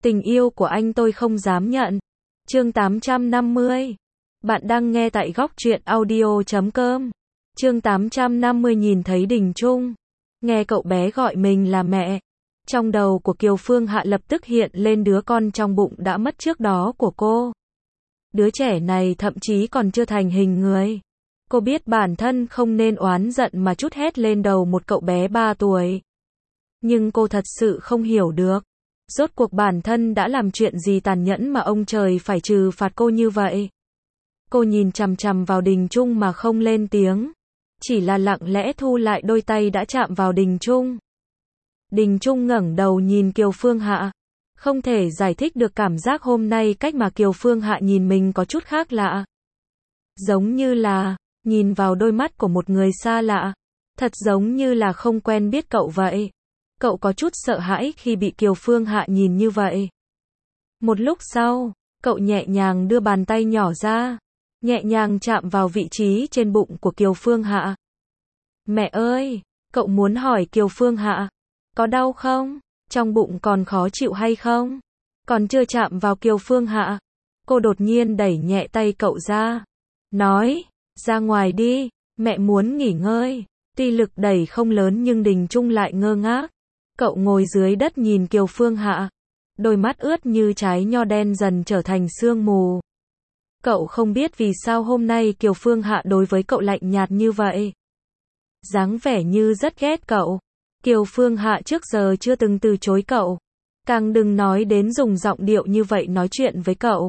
Tình yêu của anh tôi không dám nhận. Chương 850. Bạn đang nghe tại góc truyện audio.com. Chương 850 nhìn thấy Đình Trung. Nghe cậu bé gọi mình là mẹ. Trong đầu của Kiều Phương Hạ lập tức hiện lên đứa con trong bụng đã mất trước đó của cô. Đứa trẻ này thậm chí còn chưa thành hình người. Cô biết bản thân không nên oán giận mà trút hết lên đầu một cậu bé 3 tuổi. Nhưng cô thật sự không hiểu được. Rốt cuộc bản thân đã làm chuyện gì tàn nhẫn mà ông trời phải trừ phạt cô như vậy. Cô nhìn chằm chằm vào Đình Trung mà không lên tiếng. Chỉ là lặng lẽ thu lại đôi tay đã chạm vào Đình Trung. Đình Trung ngẩng đầu nhìn Kiều Phương Hạ. Không thể giải thích được cảm giác hôm nay cách mà Kiều Phương Hạ nhìn mình có chút khác lạ. Giống như là nhìn vào đôi mắt của một người xa lạ. Thật giống như là không quen biết cậu vậy. Cậu có chút sợ hãi khi bị Kiều Phương Hạ nhìn như vậy. Một lúc sau, cậu nhẹ nhàng đưa bàn tay nhỏ ra, nhẹ nhàng chạm vào vị trí trên bụng của Kiều Phương Hạ. Mẹ ơi, cậu muốn hỏi Kiều Phương Hạ, có đau không? Trong bụng còn khó chịu hay không? Còn chưa chạm vào Kiều Phương Hạ, cô đột nhiên đẩy nhẹ tay cậu ra, nói, ra ngoài đi, mẹ muốn nghỉ ngơi. Tuy lực đẩy không lớn nhưng Đình Trung lại ngơ ngác. Cậu ngồi dưới đất nhìn Kiều Phương Hạ. Đôi mắt ướt như trái nho đen dần trở thành sương mù. Cậu không biết vì sao hôm nay Kiều Phương Hạ đối với cậu lạnh nhạt như vậy. Dáng vẻ như rất ghét cậu. Kiều Phương Hạ trước giờ chưa từng từ chối cậu. Càng đừng nói đến dùng giọng điệu như vậy nói chuyện với cậu.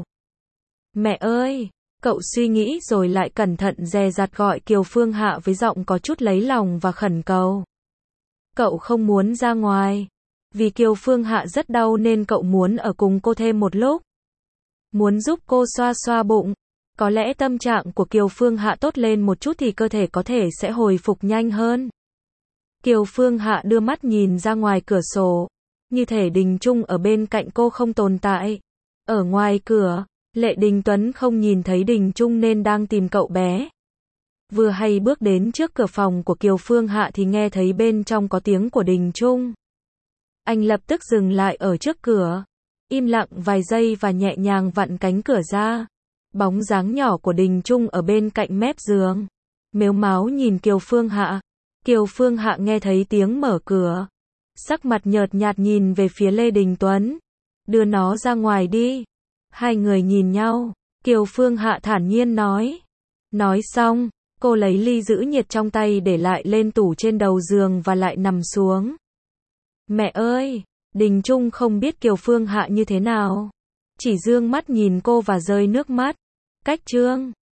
Mẹ ơi! Cậu suy nghĩ rồi lại cẩn thận dè dặt gọi Kiều Phương Hạ với giọng có chút lấy lòng và khẩn cầu. Cậu không muốn ra ngoài. Vì Kiều Phương Hạ rất đau nên cậu muốn ở cùng cô thêm một lúc. Muốn giúp cô xoa xoa bụng. Có lẽ tâm trạng của Kiều Phương Hạ tốt lên một chút thì cơ thể có thể sẽ hồi phục nhanh hơn. Kiều Phương Hạ đưa mắt nhìn ra ngoài cửa sổ. Như thể Đình Trung ở bên cạnh cô không tồn tại. Ở ngoài cửa, Lệ Đình Tuấn không nhìn thấy Đình Trung nên đang tìm cậu bé. Vừa hay bước đến trước cửa phòng của Kiều Phương Hạ thì nghe thấy bên trong có tiếng của Đình Trung. Anh lập tức dừng lại ở trước cửa, im lặng vài giây và nhẹ nhàng vặn cánh cửa ra. Bóng dáng nhỏ của Đình Trung ở bên cạnh mép giường, mếu máo nhìn Kiều Phương Hạ. Kiều Phương Hạ nghe thấy tiếng mở cửa, sắc mặt nhợt nhạt nhìn về phía Lê Đình Tuấn. Đưa nó ra ngoài đi. Hai người nhìn nhau, Kiều Phương Hạ thản nhiên nói. Nói xong, cô lấy ly giữ nhiệt trong tay để lại lên tủ trên đầu giường và lại nằm xuống. Mẹ ơi! Đình Trung không biết Kiều Phương Hạ như thế nào. Chỉ dương mắt nhìn cô và rơi nước mắt. Cách chương